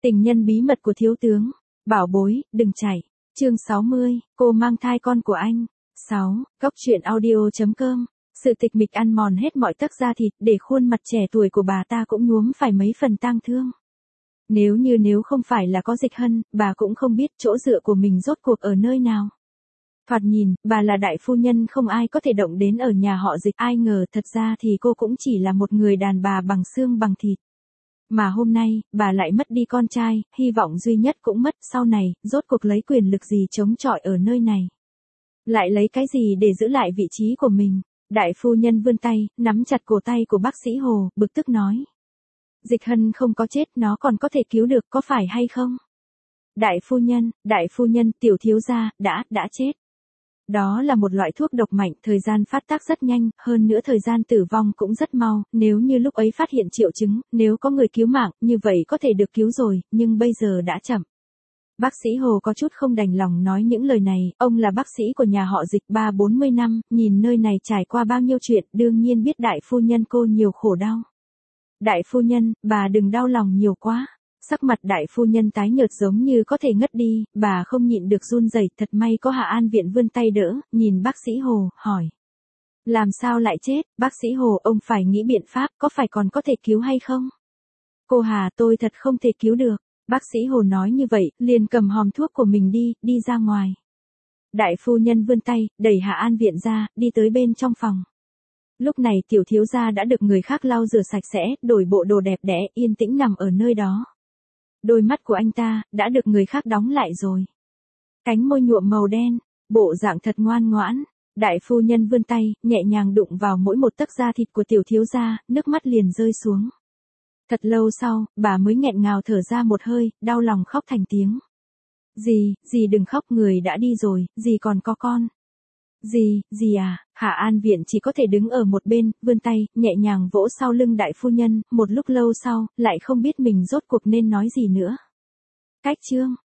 Tình nhân bí mật của thiếu tướng. Bảo bối, đừng chạy. Chương 60, cô mang thai con của anh. 6. Cốc truyện audio.com. Sự tịch mịch ăn mòn hết mọi tấc da thịt, để khuôn mặt trẻ tuổi của bà ta cũng nhuốm phải mấy phần tang thương. Nếu không phải là có Dịch Hân, bà cũng không biết chỗ dựa của mình rốt cuộc ở nơi nào. Thoạt nhìn, bà là đại phu nhân không ai có thể động đến ở nhà họ Dịch, ai ngờ thật ra thì cô cũng chỉ là một người đàn bà bằng xương bằng thịt. Mà hôm nay, bà lại mất đi con trai, hy vọng duy nhất cũng mất, sau này, rốt cuộc lấy quyền lực gì chống chọi ở nơi này. Lại lấy cái gì để giữ lại vị trí của mình? Đại phu nhân vươn tay, nắm chặt cổ tay của bác sĩ Hồ, bực tức nói. Dịch Hân không có chết, nó còn có thể cứu được, có phải hay không? Đại phu nhân, tiểu thiếu gia, đã chết. Đó là một loại thuốc độc mạnh, thời gian phát tác rất nhanh, hơn nữa thời gian tử vong cũng rất mau, nếu như lúc ấy phát hiện triệu chứng, nếu có người cứu mạng, như vậy có thể được cứu rồi, nhưng bây giờ đã chậm. Bác sĩ Hồ có chút không đành lòng nói những lời này, ông là bác sĩ của nhà họ Dịch 30-40 năm, nhìn nơi này trải qua bao nhiêu chuyện, đương nhiên biết đại phu nhân cô nhiều khổ đau. Đại phu nhân, bà đừng đau lòng nhiều quá. Sắc mặt đại phu nhân tái nhợt giống như có thể ngất đi, bà không nhịn được run rẩy, thật may có Hạ An Viện vươn tay đỡ, nhìn bác sĩ Hồ, hỏi. Làm sao lại chết, bác sĩ Hồ, ông phải nghĩ biện pháp, có phải còn có thể cứu hay không? Cô Hà, tôi thật không thể cứu được. Bác sĩ Hồ nói như vậy, liền cầm hòm thuốc của mình đi ra ngoài. Đại phu nhân vươn tay, đẩy Hạ An Viện ra, đi tới bên trong phòng. Lúc này tiểu thiếu gia đã được người khác lau rửa sạch sẽ, đổi bộ đồ đẹp đẽ, yên tĩnh nằm ở nơi đó. Đôi mắt của anh ta, đã được người khác đóng lại rồi. Cánh môi nhuộm màu đen, bộ dạng thật ngoan ngoãn. Đại phu nhân vươn tay, nhẹ nhàng đụng vào mỗi một tấc da thịt của tiểu thiếu gia, nước mắt liền rơi xuống. Thật lâu sau, bà mới nghẹn ngào thở ra một hơi, đau lòng khóc thành tiếng. Dì đừng khóc, người đã đi rồi, dì còn có con. Dì à, Hạ An Viện chỉ có thể đứng ở một bên, vươn tay, nhẹ nhàng vỗ sau lưng đại phu nhân, một lúc lâu sau, lại không biết mình rốt cuộc nên nói gì nữa. Cách chương